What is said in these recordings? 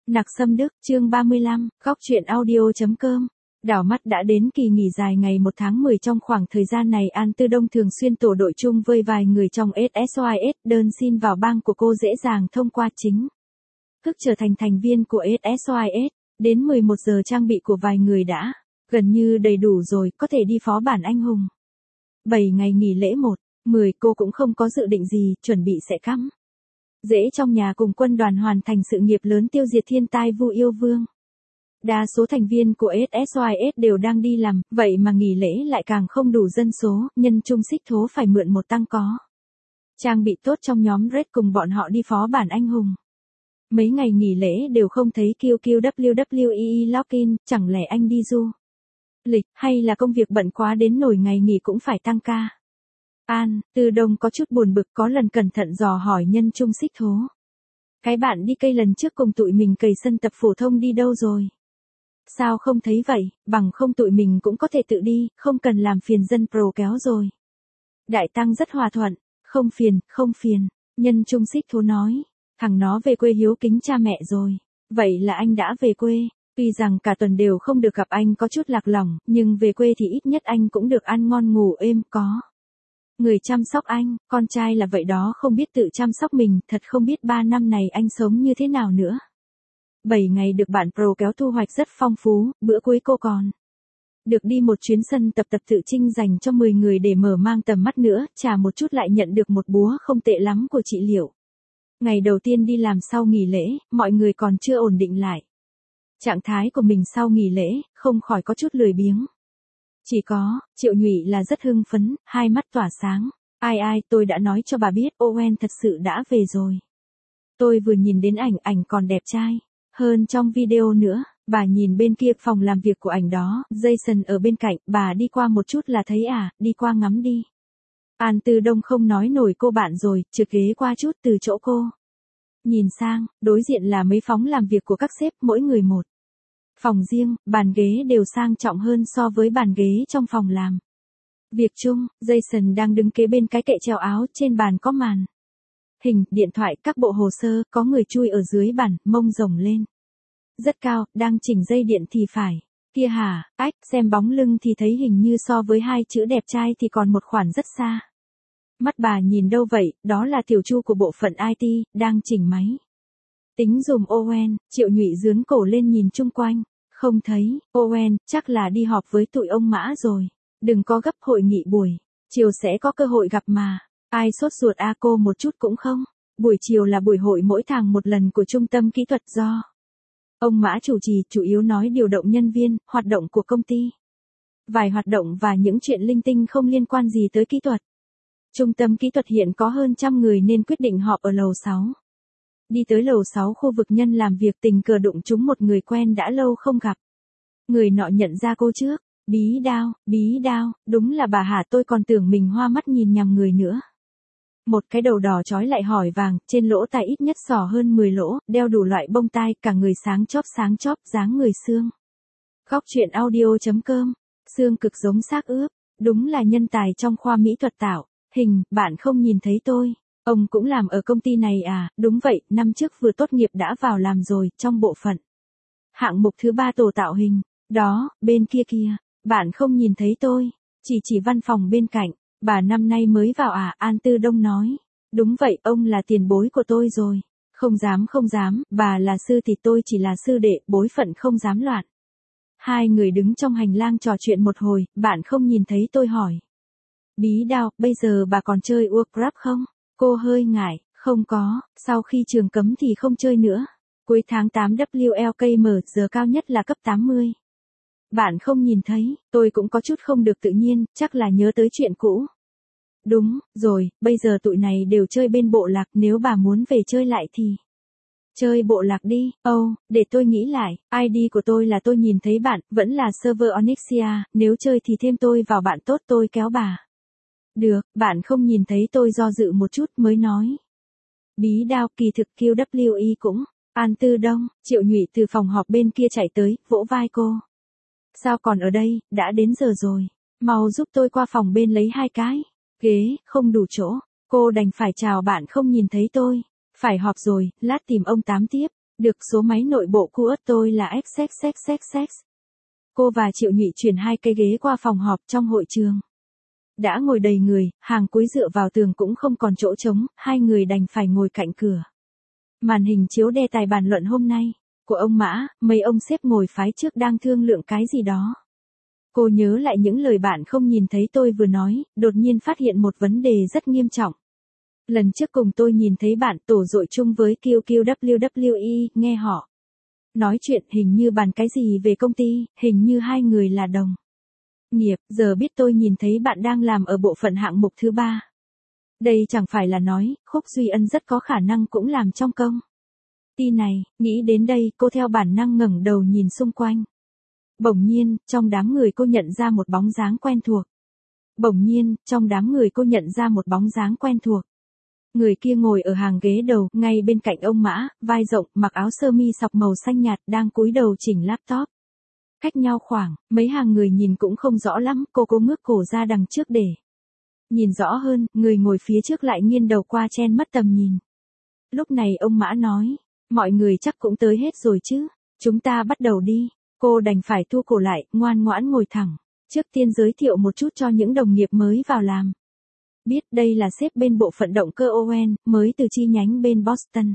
Nặc Sâm Đức, chương 35, góc truyện audio.com. Đảo mắt đã đến kỳ nghỉ dài ngày 1 tháng 10. Trong khoảng thời gian này An Tư Đông thường xuyên tổ đội chung với vài người trong SSYS, đơn xin vào bang của cô dễ dàng thông qua chính thức trở thành thành viên của SSYS. Đến 11 giờ trang bị của vài người đã gần như đầy đủ rồi, có thể đi phó bản anh hùng. 7 ngày nghỉ lễ 1-10 cô cũng không có dự định gì, chuẩn bị sẽ cắm dễ trong nhà cùng quân đoàn hoàn thành sự nghiệp lớn tiêu diệt thiên tai Vu Yêu Vương. Đa số thành viên của SSYS đều đang đi làm, vậy mà nghỉ lễ lại càng không đủ dân số, nhân chung xích thố phải mượn một tăng có trang bị tốt trong nhóm Red cùng bọn họ đi phó bản anh hùng. Mấy ngày nghỉ lễ đều không thấy WWE login, chẳng lẽ anh đi du lịch, hay là công việc bận quá đến nổi ngày nghỉ cũng phải tăng ca. An Tư Đông có chút buồn bực, có lần cẩn thận dò hỏi nhân chung xích thố. Cái bạn đi cây lần trước cùng tụi mình cày sân tập phổ thông đi đâu rồi? Sao không thấy vậy, bằng không tụi mình cũng có thể tự đi, không cần làm phiền dân pro kéo rồi. Đại tăng rất hòa thuận, không phiền, nhân chung xích thố nói. Thằng nó về quê hiếu kính cha mẹ rồi. Vậy là anh đã về quê. Tuy rằng cả tuần đều không được gặp anh có chút lạc lòng, nhưng về quê thì ít nhất anh cũng được ăn ngon ngủ êm, có người chăm sóc anh. Con trai là vậy đó, không biết tự chăm sóc mình, thật không biết 3 năm này anh sống như thế nào nữa. 7 ngày được bạn pro kéo thu hoạch rất phong phú, bữa cuối cô còn được đi một chuyến sân tập tự trinh dành cho 10 người để mở mang tầm mắt nữa, trả một chút lại nhận được một búa không tệ lắm của chị Liệu. Ngày đầu tiên đi làm sau nghỉ lễ, mọi người còn chưa ổn định lại trạng thái của mình sau nghỉ lễ, không khỏi có chút lười biếng. Chỉ có Triệu Nhụy là rất hưng phấn, hai mắt tỏa sáng. Ai, tôi đã nói cho bà biết, Owen thật sự đã về rồi. Tôi vừa nhìn đến ảnh còn đẹp trai hơn trong video nữa. Bà nhìn bên kia phòng làm việc của ảnh đó, Jason ở bên cạnh, bà đi qua một chút là thấy à, đi qua ngắm đi. An Tư Đông không nói nổi cô bạn rồi, trượt ghế qua chút từ chỗ cô. Nhìn sang, đối diện là mấy phòng làm việc của các sếp, mỗi người một phòng riêng, bàn ghế đều sang trọng hơn so với bàn ghế trong phòng làm việc chung. Jason đang đứng kế bên cái kệ treo áo, trên bàn có màn hình, điện thoại, các bộ hồ sơ, có người chui ở dưới bàn, mông rồng lên rất cao, đang chỉnh dây điện thì phải. Kia hả, xem bóng lưng thì thấy hình như so với hai chữ đẹp trai thì còn một khoản rất xa. Mắt bà nhìn đâu vậy, đó là tiểu Chu của bộ phận IT, đang chỉnh máy tính dùm Owen. Triệu Nhụy dướn cổ lên nhìn chung quanh, không thấy. Owen, chắc là đi họp với tụi ông Mã rồi. Đừng có gấp, hội nghị buổi chiều sẽ có cơ hội gặp mà. Ai sốt ruột cô một chút cũng không. Buổi chiều là buổi hội mỗi tháng một lần của trung tâm kỹ thuật do ông Mã chủ trì, chủ yếu nói điều động nhân viên, hoạt động của công ty. Vài hoạt động và những chuyện linh tinh không liên quan gì tới kỹ thuật. Trung tâm kỹ thuật hiện có hơn 100 người nên quyết định họp ở lầu 6. Đi tới lầu 6 khu vực nhân làm việc, tình cờ đụng trúng một người quen đã lâu không gặp. Người nọ nhận ra cô trước. Bí đao, đúng là bà hả, tôi còn tưởng mình hoa mắt nhìn nhầm người nữa. Một cái đầu đỏ trói lại hỏi vàng, trên lỗ tai ít nhất xỏ hơn 10 lỗ, đeo đủ loại bông tai, cả người sáng chóp, dáng người xương. Góc truyện audio.com, xương cực giống xác ướp, đúng là nhân tài trong khoa mỹ thuật tạo hình. Bạn không nhìn thấy tôi, ông cũng làm ở công ty này à? Đúng vậy, năm trước vừa tốt nghiệp đã vào làm rồi, trong bộ phận hạng mục thứ 3 tổ tạo hình. Đó, bên kia kìa, bạn không nhìn thấy tôi, chỉ văn phòng bên cạnh. Bà năm nay mới vào à? An Tư Đông nói. Đúng vậy, ông là tiền bối của tôi rồi. Không dám, bà là sư thì tôi chỉ là sư đệ, bối phận không dám loạn. Hai người đứng trong hành lang trò chuyện một hồi, bạn không nhìn thấy tôi hỏi. Bí đao, bây giờ bà còn chơi Warcraft không? Cô hơi ngại, không có, sau khi trường cấm thì không chơi nữa. Cuối tháng 8 WLKM, giờ cao nhất là cấp 80. Bạn không nhìn thấy, tôi cũng có chút không được tự nhiên, chắc là nhớ tới chuyện cũ. Đúng rồi, bây giờ tụi này đều chơi bên bộ lạc, nếu bà muốn về chơi lại thì chơi bộ lạc đi. Để tôi nghĩ lại, ID của tôi là tôi nhìn thấy bạn, vẫn là server Onyxia, nếu chơi thì thêm tôi vào bạn tốt, tôi kéo bà. Được, bạn không nhìn thấy tôi do dự một chút mới nói. Bí đao, kỳ thực QWE cũng. An Tư Đông, Triệu Nhụy từ phòng họp bên kia chạy tới, vỗ vai cô. Sao còn ở đây, đã đến giờ rồi. Mau giúp tôi qua phòng bên lấy 2 cái ghế, không đủ chỗ. Cô đành phải chào bạn không nhìn thấy tôi. Phải họp rồi, lát tìm ông Tám tiếp. Được, số máy nội bộ của tôi là XXXXX. Cô và Triệu Nhụy chuyển 2 cái ghế qua phòng họp trong hội trường. Đã ngồi đầy người, hàng cuối dựa vào tường cũng không còn chỗ trống, 2 người đành phải ngồi cạnh cửa. Màn hình chiếu đề tài bàn luận hôm nay của ông Mã, mấy ông sếp ngồi phái trước đang thương lượng cái gì đó. Cô nhớ lại những lời bạn không nhìn thấy tôi vừa nói, đột nhiên phát hiện một vấn đề rất nghiêm trọng. Lần trước cùng tôi nhìn thấy bạn tổ dội chung với QQWWE, nghe họ nói chuyện hình như bàn cái gì về công ty, hình như 2 người là đồng nghiệp, giờ biết tôi nhìn thấy bạn đang làm ở bộ phận hạng mục thứ 3. Đây chẳng phải là nói, Khúc Duy Ân rất có khả năng cũng làm trong công ty này, nghĩ đến đây cô theo bản năng ngẩng đầu nhìn xung quanh. Bỗng nhiên, trong đám người cô nhận ra một bóng dáng quen thuộc. Người kia ngồi ở hàng ghế đầu, ngay bên cạnh ông Mã, vai rộng, mặc áo sơ mi sọc màu xanh nhạt, đang cúi đầu chỉnh laptop. Cách nhau khoảng, mấy hàng người nhìn cũng không rõ lắm, cô ngước cổ ra đằng trước để nhìn rõ hơn, người ngồi phía trước lại nghiêng đầu qua chen mất tầm nhìn. Lúc này ông Mã nói, mọi người chắc cũng tới hết rồi chứ, chúng ta bắt đầu đi. Cô đành phải thu cổ lại, ngoan ngoãn ngồi thẳng. Trước tiên giới thiệu một chút cho những đồng nghiệp mới vào làm. Biết đây là sếp bên bộ phận động cơ Owen, mới từ chi nhánh bên Boston.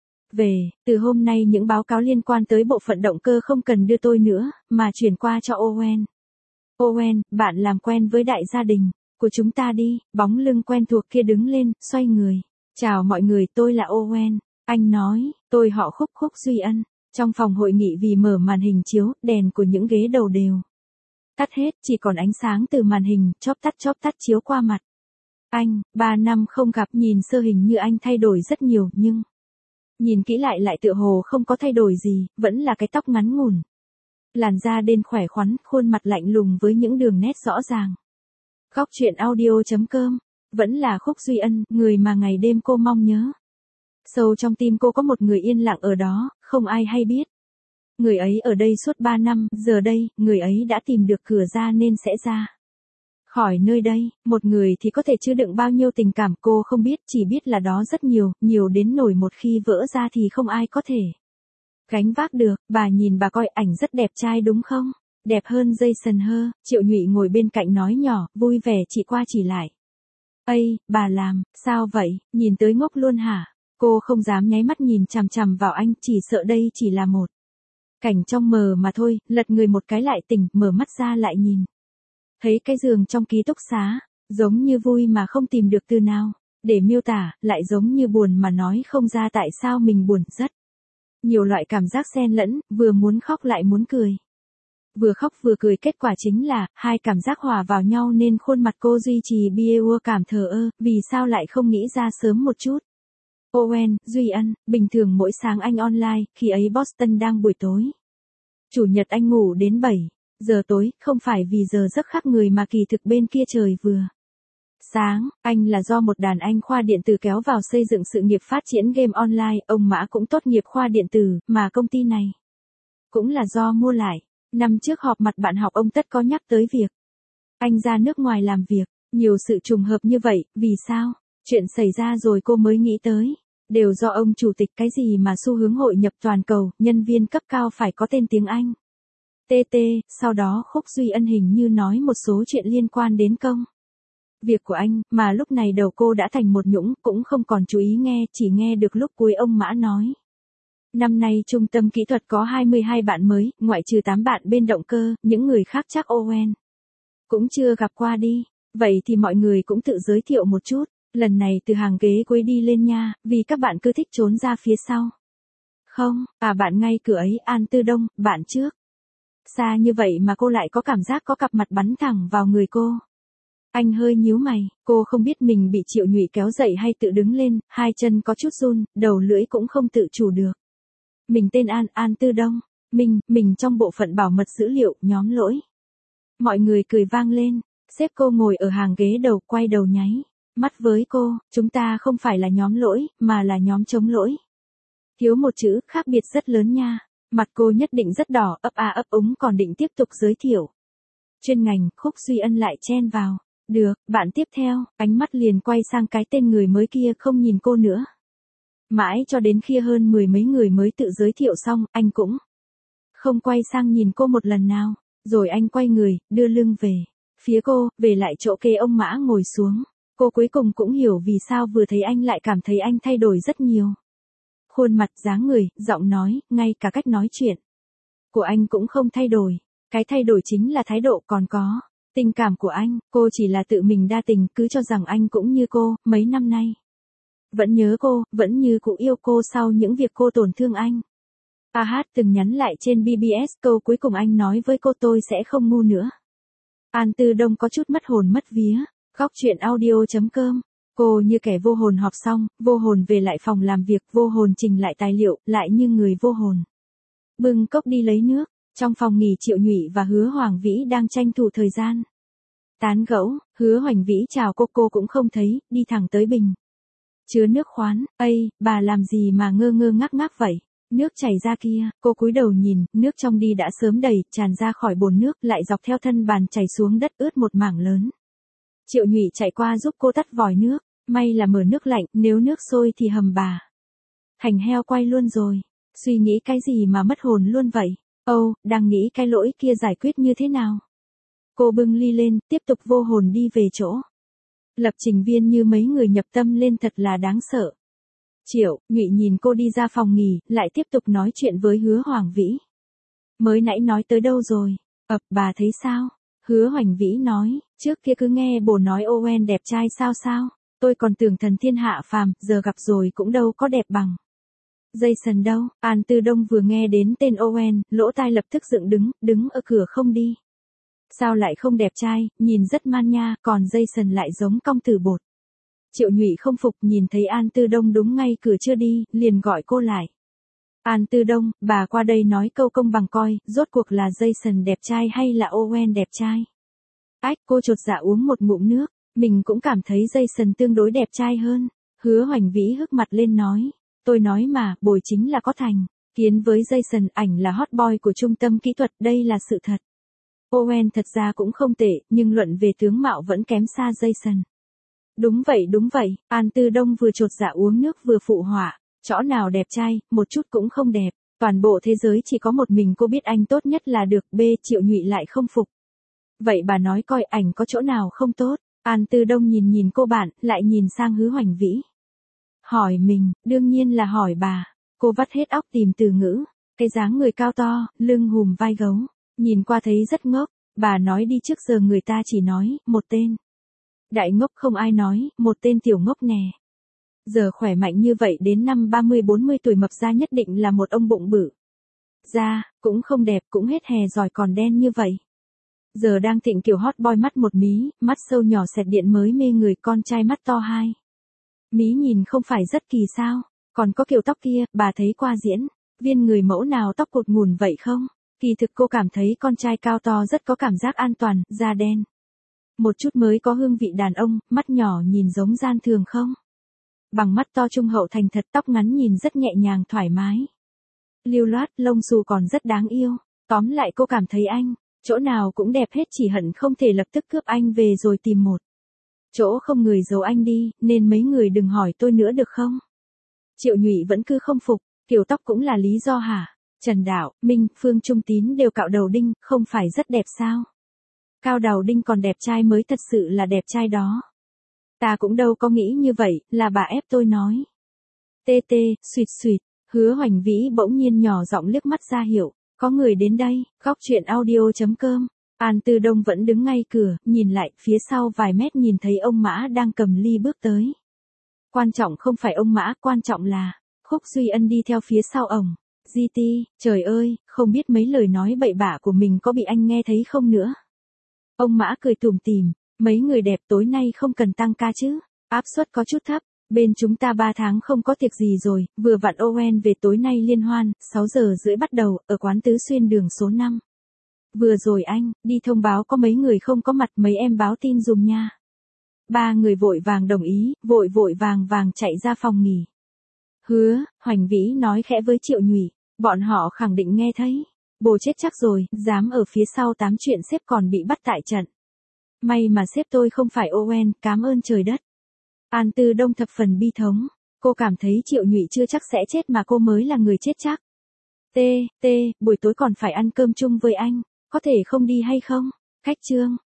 Từ hôm nay những báo cáo liên quan tới bộ phận động cơ không cần đưa tôi nữa, mà chuyển qua cho Owen. Owen, bạn làm quen với đại gia đình của chúng ta đi. Bóng lưng quen thuộc kia đứng lên, xoay người. Chào mọi người, tôi là Owen. Anh nói, tôi họ Khúc Duy Ân. Trong phòng hội nghị vì mở màn hình chiếu, đèn của những ghế đầu đều tắt hết, chỉ còn ánh sáng từ màn hình, chóp tắt chiếu qua mặt. Anh, 3 năm không gặp, nhìn sơ hình như anh thay đổi rất nhiều, nhưng nhìn kỹ lại tựa hồ không có thay đổi gì, vẫn là cái tóc ngắn ngủn. Làn da đen khỏe khoắn, khuôn mặt lạnh lùng với những đường nét rõ ràng. Góc truyện audio.com, vẫn là Khúc Duy Ân, người mà ngày đêm cô mong nhớ. Sâu trong tim cô có một người yên lặng ở đó, không ai hay biết. Người ấy ở đây suốt 3 năm, giờ đây, người ấy đã tìm được cửa ra nên sẽ ra khỏi nơi đây. Một người thì có thể chứa đựng bao nhiêu tình cảm cô không biết, chỉ biết là đó rất nhiều, nhiều đến nổi một khi vỡ ra thì không ai có thể gánh vác được. Bà nhìn bà coi ảnh rất đẹp trai đúng không? Đẹp hơn Jason Hơ. Triệu Nhụy ngồi bên cạnh nói nhỏ, vui vẻ chỉ qua chỉ lại. Ây, bà làm, sao vậy, nhìn tới ngốc luôn hả? Cô không dám nháy mắt nhìn chằm chằm vào anh, chỉ sợ đây chỉ là một cảnh trong mờ mà thôi, lật người một cái lại tỉnh, mở mắt ra lại nhìn. Thấy cái giường trong ký túc xá, giống như vui mà không tìm được từ nào để miêu tả, lại giống như buồn mà nói không ra tại sao mình buồn, rất nhiều loại cảm giác xen lẫn, vừa muốn khóc lại muốn cười. Vừa khóc vừa cười, kết quả chính là, 2 cảm giác hòa vào nhau nên khuôn mặt cô duy trì biêu cảm thờ ơ, vì sao lại không nghĩ ra sớm một chút. Owen, Duy Ân, bình thường mỗi sáng anh online, khi ấy Boston đang buổi tối. Chủ nhật anh ngủ đến 7 giờ tối, không phải vì giờ giấc khác người mà kỳ thực bên kia trời vừa sáng. Anh là do một đàn anh khoa điện tử kéo vào xây dựng sự nghiệp phát triển game online, ông Mã cũng tốt nghiệp khoa điện tử, mà công ty này cũng là do mua lại. Năm trước họp mặt bạn học ông Tất có nhắc tới việc anh ra nước ngoài làm việc. Nhiều sự trùng hợp như vậy, vì sao? Chuyện xảy ra rồi cô mới nghĩ tới. Đều do ông chủ tịch, cái gì mà xu hướng hội nhập toàn cầu, nhân viên cấp cao phải có tên tiếng Anh. Sau đó Khúc Duy Ân hình như nói một số chuyện liên quan đến công việc của anh, mà lúc này đầu cô đã thành một nhũng, cũng không còn chú ý nghe, chỉ nghe được lúc cuối ông Mã nói. Năm nay trung tâm kỹ thuật có 22 bạn mới, ngoại trừ 8 bạn bên động cơ, những người khác chắc Owen cũng chưa gặp qua đi. Vậy thì mọi người cũng tự giới thiệu một chút. Lần này từ hàng ghế cuối đi lên nha, vì các bạn cứ thích trốn ra phía sau. Không, bạn ngay cửa ấy, An Tư Đông, bạn trước. Xa như vậy mà cô lại có cảm giác có cặp mặt bắn thẳng vào người cô. Anh hơi nhíu mày, cô không biết mình bị Triệu Nhụy kéo dậy hay tự đứng lên, 2 chân có chút run, đầu lưỡi cũng không tự chủ được. Mình tên An Tư Đông, mình trong bộ phận bảo mật dữ liệu, nhóm lỗi. Mọi người cười vang lên, sếp cô ngồi ở hàng ghế đầu, quay đầu nháy mắt với cô, chúng ta không phải là nhóm lỗi, mà là nhóm chống lỗi. Thiếu một chữ, khác biệt rất lớn nha. Mặt cô nhất định rất đỏ, ấp úng còn định tiếp tục giới thiệu chuyên ngành. Khúc Duy Ân lại chen vào. Được, bạn tiếp theo. Ánh mắt liền quay sang cái tên người mới kia, không nhìn cô nữa. Mãi cho đến khi hơn mười mấy người mới tự giới thiệu xong, anh cũng không quay sang nhìn cô một lần nào. Rồi anh quay người, đưa lưng về phía cô, về lại chỗ kê ông Mã ngồi xuống. Cô cuối cùng cũng hiểu vì sao vừa thấy anh lại cảm thấy anh thay đổi rất nhiều. Khuôn mặt, dáng người, giọng nói, ngay cả cách nói chuyện của anh cũng không thay đổi. Cái thay đổi chính là thái độ, còn có tình cảm của anh. Cô chỉ là tự mình đa tình, cứ cho rằng anh cũng như cô, mấy năm nay vẫn nhớ cô, vẫn như cũ yêu cô sau những việc cô tổn thương anh. AH từng nhắn lại trên BBS câu cuối cùng anh nói với cô tôi sẽ không ngu nữa. An Tư Đông có chút mất hồn mất vía. Góc chuyện audio.com. Cô như kẻ vô hồn họp xong, vô hồn về lại phòng làm việc, vô hồn trình lại tài liệu, lại như người vô hồn bưng cốc đi lấy nước. Trong phòng nghỉ Triệu Nhụy và Hứa Hoàng Vĩ đang tranh thủ thời gian tán gẫu. Hứa Hoành Vĩ chào cô cũng không thấy, đi thẳng tới bình chứa nước khoán. Ây, bà làm gì mà ngơ ngơ ngác ngác vậy? Nước chảy ra kia. Cô cúi đầu nhìn, nước trong đi đã sớm đầy, tràn ra khỏi bồn nước, lại dọc theo thân bàn chảy xuống đất ướt một mảng lớn. Triệu Nhụy chạy qua giúp cô tắt vòi nước. May là mở nước lạnh, nếu nước sôi thì hầm bà hành heo quay luôn rồi. Suy nghĩ cái gì mà mất hồn luôn vậy? Đang nghĩ cái lỗi kia giải quyết như thế nào. Cô bưng ly lên, tiếp tục vô hồn đi về chỗ lập trình viên như mấy người nhập tâm lên, thật là đáng sợ. Triệu Nhụy nhìn cô đi ra phòng nghỉ, lại tiếp tục nói chuyện với Hứa Hoàng Vĩ. Mới nãy nói tới đâu rồi? Bà thấy sao? Hứa Hoành Vĩ nói, trước kia cứ nghe bồ nói Owen đẹp trai sao. Tôi còn tưởng thần thiên hạ phàm, giờ gặp rồi cũng đâu có đẹp bằng Jason đâu. An Tư Đông vừa nghe đến tên Owen, lỗ tai lập tức dựng đứng ở cửa không đi. Sao lại không đẹp trai, nhìn rất man nha, còn Jason lại giống cong từ bột. Triệu Nhụy không phục, nhìn thấy An Tư Đông đúng ngay cửa chưa đi, liền gọi cô lại. An Tư Đông, bà qua đây nói câu công bằng coi, rốt cuộc là Jason đẹp trai hay là Owen đẹp trai? Cô chột dạ uống một ngụm nước, mình cũng cảm thấy Jason tương đối đẹp trai hơn. Hứa Hoành Vĩ hức mặt lên nói, tôi nói mà, bồi chính là có thành kiến với Jason, ảnh là hot boy của trung tâm kỹ thuật, đây là sự thật. Owen thật ra cũng không tệ, nhưng luận về tướng mạo vẫn kém xa Jason. Đúng vậy, An Tư Đông vừa chột dạ uống nước vừa phụ họa, chỗ nào đẹp trai, một chút cũng không đẹp, toàn bộ thế giới chỉ có một mình cô biết anh tốt nhất là được. Triệu Nhụy lại không phục. Vậy bà nói coi ảnh có chỗ nào không tốt? An Tư Đông nhìn cô bạn, lại nhìn sang Hứa Hoành Vĩ. Hỏi mình, đương nhiên là hỏi bà. Cô vắt hết óc tìm từ ngữ. Cái dáng người cao to, lưng hùm vai gấu, nhìn qua thấy rất ngốc. Bà nói đi, trước giờ người ta chỉ nói một tên đại ngốc, không ai nói một tên tiểu ngốc nè. Giờ khỏe mạnh như vậy, đến năm 30-40 tuổi mập ra nhất định là một ông bụng bự. Da cũng không đẹp, cũng hết hè rồi còn đen như vậy. Giờ đang thịnh kiểu hot boy, mắt một mí, mắt sâu nhỏ xẹt điện mới mê người, con trai mắt to hai mí nhìn không phải rất kỳ sao? Còn có kiểu tóc kia, bà thấy qua diễn viên người mẫu nào tóc cột ngùn vậy không? Kỳ thực cô cảm thấy con trai cao to rất có cảm giác an toàn, da đen một chút mới có hương vị đàn ông, mắt nhỏ nhìn giống gian thường không? Bằng mắt to trung hậu thành thật, tóc ngắn nhìn rất nhẹ nhàng thoải mái. Lưu loát, lông xù còn rất đáng yêu. Tóm lại cô cảm thấy anh chỗ nào cũng đẹp hết, chỉ hận không thể lập tức cướp anh về rồi tìm một chỗ không người giấu anh đi, nên mấy người đừng hỏi tôi nữa được không? Triệu Nhụy vẫn cứ không phục, kiểu tóc cũng là lý do hả? Trần Đạo, Minh, Phương Trung Tín đều cạo đầu đinh, không phải rất đẹp sao? Cao đầu đinh còn đẹp trai mới thật sự là đẹp trai đó. Ta cũng đâu có nghĩ như vậy, là bà ép tôi nói. Suýt, Hứa Hoành Vĩ bỗng nhiên nhỏ giọng liếc mắt ra hiệu, có người đến đây. Góc chuyện audio.com. An Tư Đông vẫn đứng ngay cửa, nhìn lại, phía sau vài mét nhìn thấy ông Mã đang cầm ly bước tới. Quan trọng không phải ông Mã, quan trọng là Khúc Duy Ân đi theo phía sau ổng. GT, trời ơi, không biết mấy lời nói bậy bạ của mình có bị anh nghe thấy không nữa. Ông Mã cười tủm tỉm, mấy người đẹp tối nay không cần tăng ca chứ? Áp suất có chút thấp, bên chúng ta 3 tháng không có tiệc gì rồi, vừa vặn Owen về tối nay liên hoan, 6 giờ rưỡi bắt đầu, ở quán Tứ Xuyên đường số 5. Vừa rồi anh, đi thông báo có mấy người không có mặt, mấy em báo tin dùm nha. 3 người vội vàng đồng ý, vội vàng chạy ra phòng nghỉ. Hứa Hoành Vĩ nói khẽ với Triệu Nhụy, bọn họ khẳng định nghe thấy. Bồ chết chắc rồi, dám ở phía sau tám chuyện sếp còn bị bắt tại trận. May mà sếp tôi không phải Owen, cám ơn trời đất. An Tư Đông thập phần bi thống. Cô cảm thấy Triệu Nhụy chưa chắc sẽ chết mà cô mới là người chết chắc. Buổi tối còn phải ăn cơm chung với anh, có thể không đi hay không? Khách Trương,